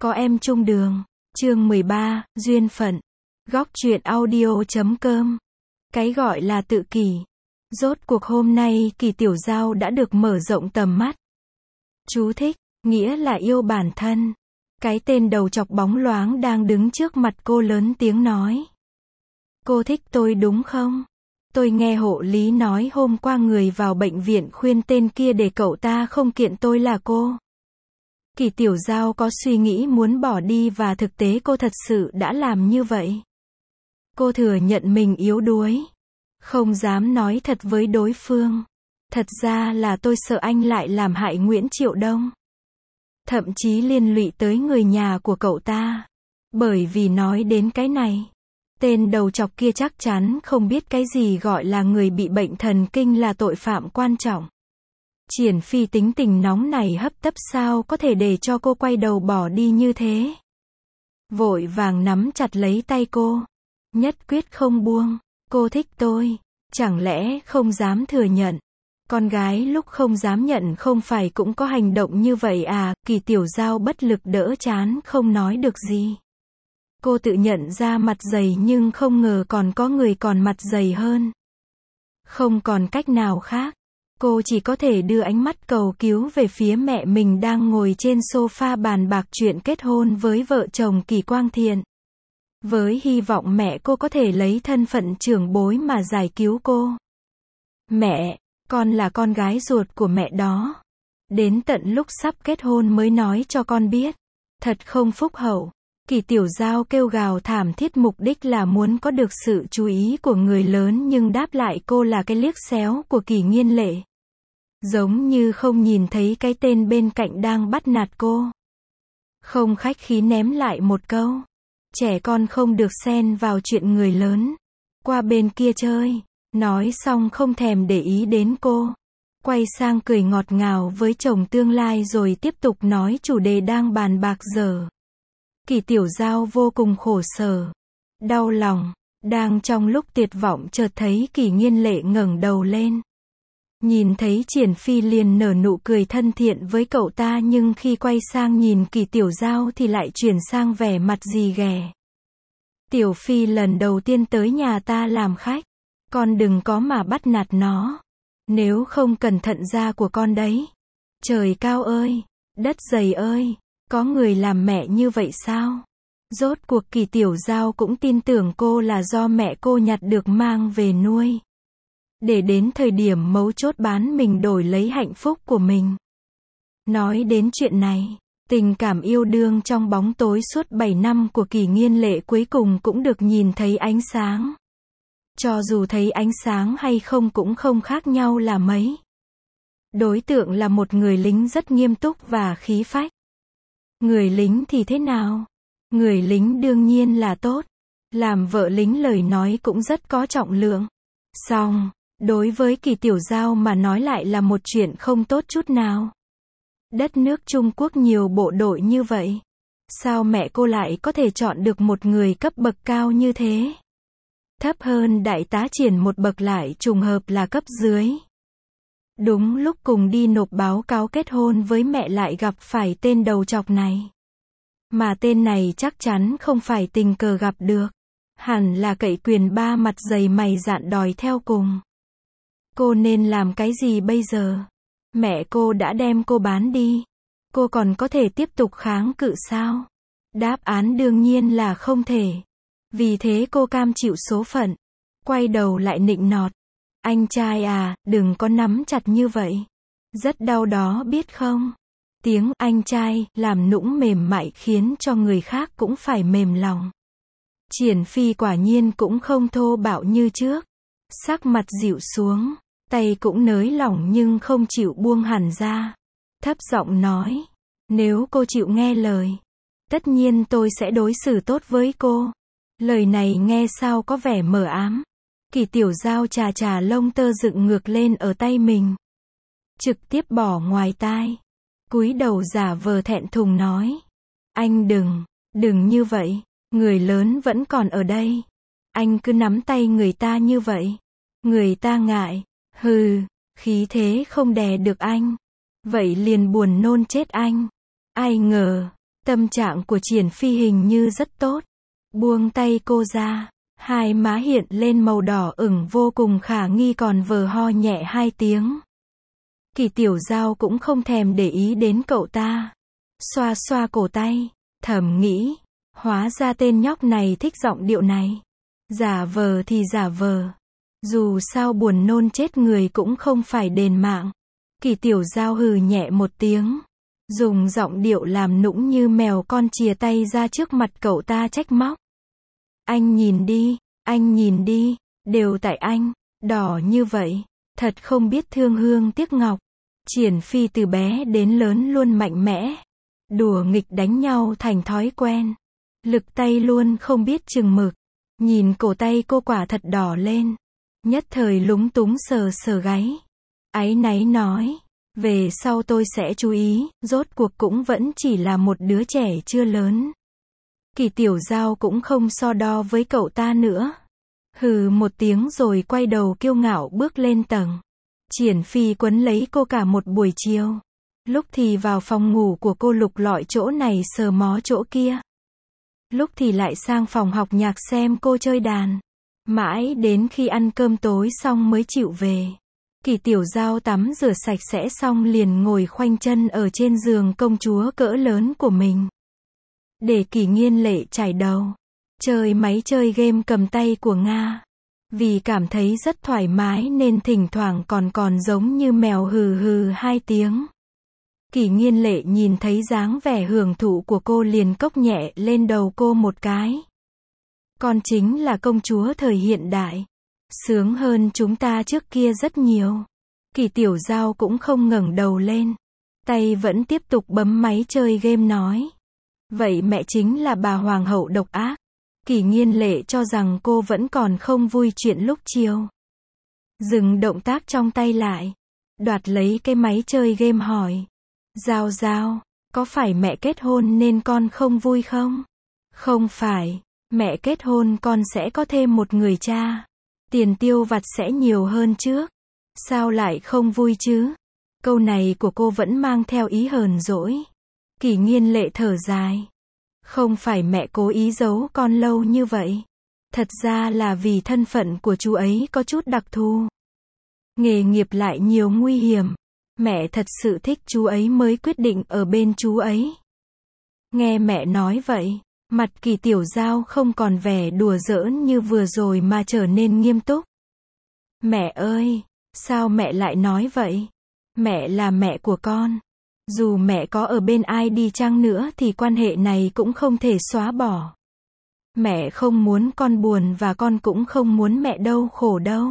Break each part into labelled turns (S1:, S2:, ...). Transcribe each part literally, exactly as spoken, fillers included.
S1: Có em chung đường. Chương mười ba, Duyên phận. Góc truyện audio chấm com. Cái gọi là tự kỷ. Rốt cuộc hôm nay Kỳ Tiểu Giao đã được mở rộng tầm mắt. Chú thích, nghĩa là yêu bản thân. Cái tên đầu chọc bóng loáng đang đứng trước mặt cô lớn tiếng nói. Cô thích tôi đúng không? Tôi nghe hộ lý nói hôm qua người vào bệnh viện khuyên tên kia để cậu ta không kiện tôi là cô. Kỳ Tiểu Giao có suy nghĩ muốn bỏ đi và thực tế cô thật sự đã làm như vậy. Cô thừa nhận mình yếu đuối. Không dám nói thật với đối phương. Thật ra là tôi sợ anh lại làm hại Nguyễn Triệu Đông. Thậm chí liên lụy tới người nhà của cậu ta. Bởi vì nói đến cái này, tên đầu chọc kia chắc chắn không biết cái gì gọi là người bị bệnh thần kinh là tội phạm quan trọng. Triển Phi tính tình nóng này hấp tấp sao có thể để cho cô quay đầu bỏ đi như thế. Vội vàng nắm chặt lấy tay cô. Nhất quyết không buông. Cô thích tôi. Chẳng lẽ không dám thừa nhận. Con gái lúc không dám nhận không phải cũng có hành động như vậy à. Kỳ Tiểu Giao bất lực đỡ chán không nói được gì. Cô tự nhận ra mặt dày nhưng không ngờ còn có người còn mặt dày hơn. Không còn cách nào khác. Cô chỉ có thể đưa ánh mắt cầu cứu về phía mẹ mình đang ngồi trên sofa bàn bạc chuyện kết hôn với vợ chồng Kỳ Quang Thiện. Với hy vọng mẹ cô có thể lấy thân phận trưởng bối mà giải cứu cô. Mẹ, con là con gái ruột của mẹ đó. Đến tận lúc sắp kết hôn mới nói cho con biết. Thật không phúc hậu. Kỳ Tiểu Giao kêu gào thảm thiết, mục đích là muốn có được sự chú ý của người lớn nhưng đáp lại cô là cái liếc xéo của Kỳ Nghiên Lệ. Giống như không nhìn thấy cái tên bên cạnh đang bắt nạt cô. Không khách khí ném lại một câu. Trẻ con không được xen vào chuyện người lớn. Qua bên kia chơi. Nói xong không thèm để ý đến cô. Quay sang cười ngọt ngào với chồng tương lai rồi tiếp tục nói chủ đề đang bàn bạc dở. Kỳ Tiểu Giao vô cùng khổ sở. Đau lòng. Đang trong lúc tuyệt vọng chợt thấy Kỳ Nghiên Lệ ngẩng đầu lên. Nhìn thấy Triển Phi liền nở nụ cười thân thiện với cậu ta nhưng khi quay sang nhìn Kỳ Tiểu Giao thì lại chuyển sang vẻ mặt rì ghè. Tiểu Phi lần đầu tiên tới nhà ta làm khách. Con đừng có mà bắt nạt nó. Nếu không cẩn thận da của con đấy. Trời cao ơi! Đất dày ơi! Có người làm mẹ như vậy sao? Rốt cuộc Kỳ Tiểu Giao cũng tin tưởng cô là do mẹ cô nhặt được mang về nuôi. Để đến thời điểm mấu chốt bán mình đổi lấy hạnh phúc của mình. Nói đến chuyện này, tình cảm yêu đương trong bóng tối suốt bảy năm của Kỳ Nghiên Lệ cuối cùng cũng được nhìn thấy ánh sáng. Cho dù thấy ánh sáng hay không cũng không khác nhau là mấy. Đối tượng là một người lính rất nghiêm túc và khí phách. Người lính thì thế nào? Người lính đương nhiên là tốt. Làm vợ lính lời nói cũng rất có trọng lượng. Song, đối với Kỳ Tiểu Giao mà nói lại là một chuyện không tốt chút nào. Đất nước Trung Quốc nhiều bộ đội như vậy. Sao mẹ cô lại có thể chọn được một người cấp bậc cao như thế? Thấp hơn đại tá Triển một bậc lại trùng hợp là cấp dưới. Đúng lúc cùng đi nộp báo cáo kết hôn với mẹ lại gặp phải tên đầu chọc này. Mà tên này chắc chắn không phải tình cờ gặp được. Hẳn là cậy quyền ba mặt dày mày dạn đòi theo cùng. Cô nên làm cái gì bây giờ? Mẹ cô đã đem cô bán đi. Cô còn có thể tiếp tục kháng cự sao? Đáp án đương nhiên là không thể. Vì thế cô cam chịu số phận. Quay đầu lại nịnh nọt. Anh trai à, đừng có nắm chặt như vậy. Rất đau đó biết không? Tiếng anh trai làm nũng mềm mại khiến cho người khác cũng phải mềm lòng. Triển Phi quả nhiên cũng không thô bạo như trước. Sắc mặt dịu xuống. Tay cũng nới lỏng nhưng không chịu buông hẳn ra. Thấp giọng nói. Nếu cô chịu nghe lời. Tất nhiên tôi sẽ đối xử tốt với cô. Lời này nghe sao có vẻ mờ ám. Kỳ Tiểu Giao chà chà lông tơ dựng ngược lên ở tay mình. Trực tiếp bỏ ngoài tai. Cúi đầu giả vờ thẹn thùng nói. Anh đừng, đừng như vậy. Người lớn vẫn còn ở đây. Anh cứ nắm tay người ta như vậy. Người ta ngại. Hừ, khí thế không đè được anh. Vậy liền buồn nôn chết anh. Ai ngờ, Tâm trạng của Triển Phi hình như rất tốt. Buông tay cô ra, hai má hiện lên màu đỏ ửng vô cùng khả nghi còn vờ ho nhẹ hai tiếng. Kỳ Tiểu Giao cũng không thèm để ý đến cậu ta. Xoa xoa cổ tay, thầm nghĩ, hóa ra tên nhóc này thích giọng điệu này. Giả vờ thì giả vờ. Dù sao buồn nôn chết người cũng không phải đền mạng. Kỳ Tiểu Giao hừ nhẹ một tiếng. Dùng giọng điệu làm nũng như mèo con chìa tay ra trước mặt cậu ta trách móc. Anh nhìn đi, anh nhìn đi, đều tại anh, đỏ như vậy, thật không biết thương hương tiếc ngọc. Triển Phi từ bé đến lớn luôn mạnh mẽ. Đùa nghịch đánh nhau thành thói quen. Lực tay luôn không biết chừng mực. Nhìn cổ tay cô quả thật đỏ lên. Nhất thời lúng túng sờ sờ gáy. Áy náy nói. Về sau tôi sẽ chú ý, rốt cuộc cũng vẫn chỉ là một đứa trẻ chưa lớn. Kỳ Tiểu Giao cũng không so đo với cậu ta nữa. Hừ một tiếng rồi quay đầu kiêu ngạo bước lên tầng. Triển Phi quấn lấy cô cả một buổi chiều. Lúc thì vào phòng ngủ của cô lục lọi chỗ này sờ mó chỗ kia. Lúc thì lại sang phòng học nhạc xem cô chơi đàn. Mãi đến khi ăn cơm tối xong mới chịu về. Kỳ Tiểu Giao tắm rửa sạch sẽ xong liền ngồi khoanh chân ở trên giường công chúa cỡ lớn của mình. Để Kỳ Nghiên Lệ trải đầu. Chơi máy chơi game cầm tay của Nga. Vì cảm thấy rất thoải mái nên thỉnh thoảng còn còn giống như mèo hừ hừ hai tiếng. Kỳ Nghiên Lệ nhìn thấy dáng vẻ hưởng thụ của cô liền cốc nhẹ lên đầu cô một cái. Con chính là công chúa thời hiện đại. Sướng hơn chúng ta trước kia rất nhiều. Kỳ Tiểu Giao cũng không ngẩng đầu lên. Tay vẫn tiếp tục bấm máy chơi game nói. Vậy mẹ chính là bà hoàng hậu độc ác. Kỳ Nghiên Lệ cho rằng cô vẫn còn không vui chuyện lúc chiều. Dừng động tác trong tay lại. Đoạt lấy cái máy chơi game hỏi. Giao Giao, có phải mẹ kết hôn nên con không vui không? Không phải, mẹ kết hôn con sẽ có thêm một người cha. Tiền tiêu vặt sẽ nhiều hơn trước. Sao lại không vui chứ? Câu này của cô vẫn mang theo ý hờn dỗi. Kỳ Nghiên Lệ thở dài. Không phải mẹ cố ý giấu con lâu như vậy. Thật ra là vì thân phận của chú ấy có chút đặc thù. Nghề nghiệp lại nhiều nguy hiểm. Mẹ thật sự thích chú ấy mới quyết định ở bên chú ấy. Nghe mẹ nói vậy, mặt Kỳ Tiểu Giao không còn vẻ đùa giỡn như vừa rồi mà trở nên nghiêm túc. Mẹ ơi, sao mẹ lại nói vậy? Mẹ là mẹ của con. Dù mẹ có ở bên ai đi chăng nữa thì quan hệ này cũng không thể xóa bỏ. Mẹ không muốn con buồn và con cũng không muốn mẹ đau khổ đâu.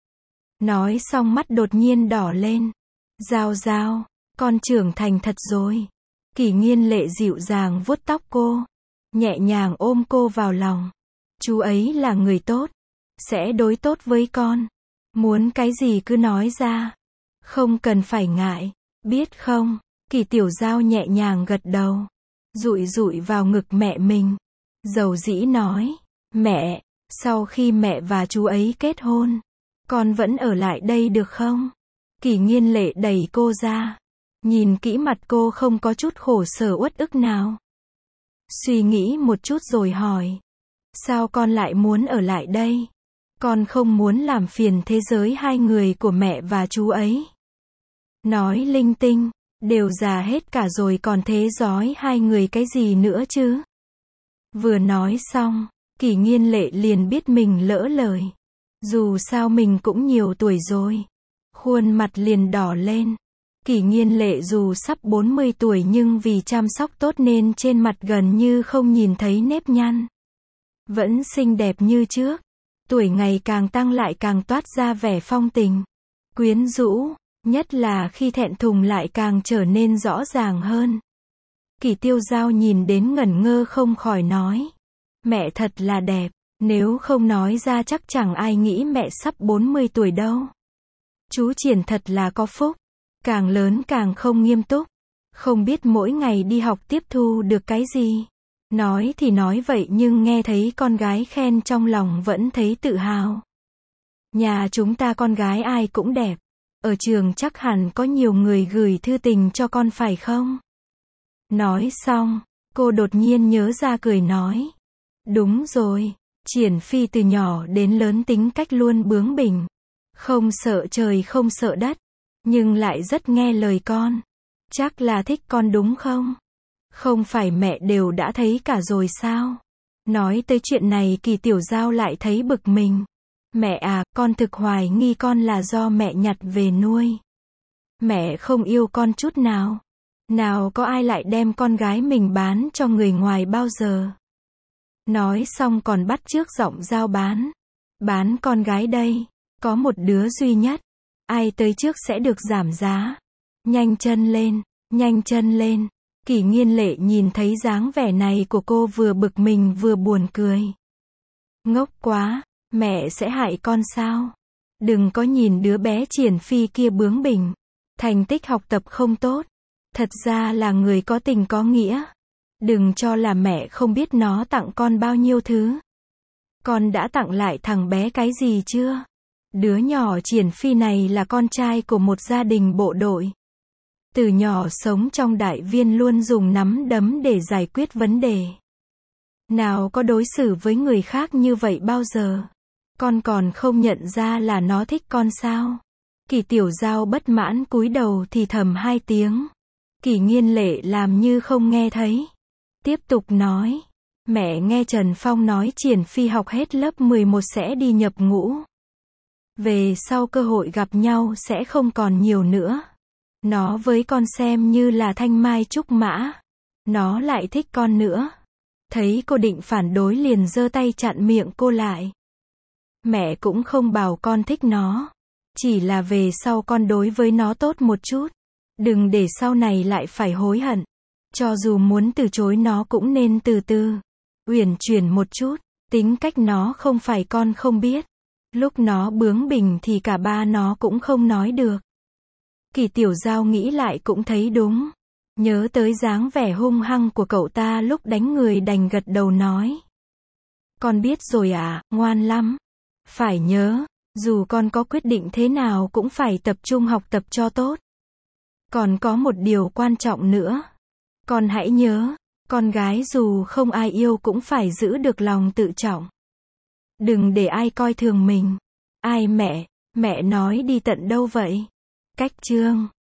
S1: Nói xong mắt đột nhiên đỏ lên. Giao Giao, con trưởng thành thật rồi. Kỳ Nghiên Lệ dịu dàng vuốt tóc cô. Nhẹ nhàng ôm cô vào lòng. Chú ấy là người tốt. Sẽ đối tốt với con. Muốn cái gì cứ nói ra. Không cần phải ngại. Biết không? Kỳ Tiểu Giao nhẹ nhàng gật đầu. Dụi dụi vào ngực mẹ mình. Dầu dĩ nói. Mẹ, sau khi mẹ và chú ấy kết hôn, con vẫn ở lại đây được không? Kỳ Nghiên Lệ đẩy cô ra. Nhìn kỹ mặt cô không có chút khổ sở uất ức nào. Suy nghĩ một chút rồi hỏi. Sao con lại muốn ở lại đây? Con không muốn làm phiền thế giới hai người của mẹ và chú ấy. Nói linh tinh. Đều già hết cả rồi còn thế dói hai người cái gì nữa chứ? Vừa nói xong, Kỳ Nghiên Lệ liền biết mình lỡ lời. Dù sao mình cũng nhiều tuổi rồi. Khuôn mặt liền đỏ lên. Kỳ Nghiên Lệ dù sắp bốn mươi tuổi nhưng vì chăm sóc tốt nên trên mặt gần như không nhìn thấy nếp nhăn. Vẫn xinh đẹp như trước. Tuổi ngày càng tăng lại càng toát ra vẻ phong tình. Quyến rũ. Nhất là khi thẹn thùng lại càng trở nên rõ ràng hơn. Kỳ Tiêu Giao nhìn đến ngẩn ngơ không khỏi nói. Mẹ thật là đẹp. Nếu không nói ra chắc chẳng ai nghĩ mẹ sắp bốn mươi tuổi đâu. Chú Triển thật là có phúc. Càng lớn càng không nghiêm túc. Không biết mỗi ngày đi học tiếp thu được cái gì. Nói thì nói vậy nhưng nghe thấy con gái khen trong lòng vẫn thấy tự hào. Nhà chúng ta con gái ai cũng đẹp. Ở trường chắc hẳn có nhiều người gửi thư tình cho con phải không? Nói xong, Cô đột nhiên nhớ ra cười nói. Đúng rồi, Triển Phi từ nhỏ đến lớn tính cách luôn bướng bỉnh. Không sợ trời không sợ đất, nhưng lại rất nghe lời con. Chắc là thích con đúng không? Không phải mẹ đều đã thấy cả rồi sao? Nói tới chuyện này Kỳ Tiểu Giao lại thấy bực mình. Mẹ à, con thực hoài nghi con là do mẹ nhặt về nuôi. Mẹ không yêu con chút nào. Nào có ai lại đem con gái mình bán cho người ngoài bao giờ. Nói xong còn bắt chước giọng Giao bán. Bán con gái đây. Có một đứa duy nhất. Ai tới trước sẽ được giảm giá. Nhanh chân lên, nhanh chân lên. Kỷ Nghiên Lệ nhìn thấy dáng vẻ này của cô vừa bực mình vừa buồn cười. Ngốc quá, mẹ sẽ hại con sao? Đừng có nhìn đứa bé Triển Phi kia bướng bỉnh. Thành tích học tập không tốt. Thật ra là người có tình có nghĩa. Đừng cho là mẹ không biết nó tặng con bao nhiêu thứ. Con đã tặng lại thằng bé cái gì chưa? Đứa nhỏ Triển Phi này là con trai của một gia đình bộ đội. Từ nhỏ sống trong đại viên luôn dùng nắm đấm để giải quyết vấn đề. Nào có đối xử với người khác như vậy bao giờ? Con còn không nhận ra là nó thích con sao? Kỳ Tiểu Giao bất mãn cúi đầu thì thầm hai tiếng. Kỷ Nghiên Lệ làm như không nghe thấy. Tiếp tục nói. Mẹ nghe Trần Phong nói Triển Phi học hết lớp mười một sẽ đi nhập ngũ. Về sau cơ hội gặp nhau sẽ không còn nhiều nữa. Nó với con xem như là thanh mai trúc mã. Nó lại thích con nữa. Thấy cô định phản đối liền giơ tay chặn miệng cô lại. Mẹ cũng không bảo con thích nó. Chỉ là về sau con đối với nó tốt một chút. Đừng để sau này lại phải hối hận. Cho dù muốn từ chối nó cũng nên từ từ. Uyển chuyển một chút. Tính cách nó không phải con không biết. Lúc nó bướng bỉnh thì cả ba nó cũng không nói được. Kỳ Tiểu Giao nghĩ lại cũng thấy đúng. Nhớ tới dáng vẻ hung hăng của cậu ta lúc đánh người đành gật đầu nói. Con biết rồi à, ngoan lắm. Phải nhớ, dù con có quyết định thế nào cũng phải tập trung học tập cho tốt. Còn có một điều quan trọng nữa. Con hãy nhớ, con gái dù không ai yêu cũng phải giữ được lòng tự trọng. Đừng để ai coi thường mình. Ai mẹ, mẹ nói đi tận đâu vậy? Cách chương